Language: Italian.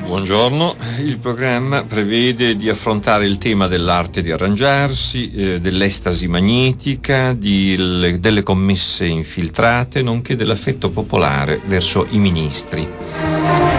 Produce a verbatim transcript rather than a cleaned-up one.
Buongiorno, il programma prevede di affrontare il tema dell'arte di arrangiarsi, eh, dell'estasi magnetica, di, le, delle commesse infiltrate, nonché dell'affetto popolare verso i ministri.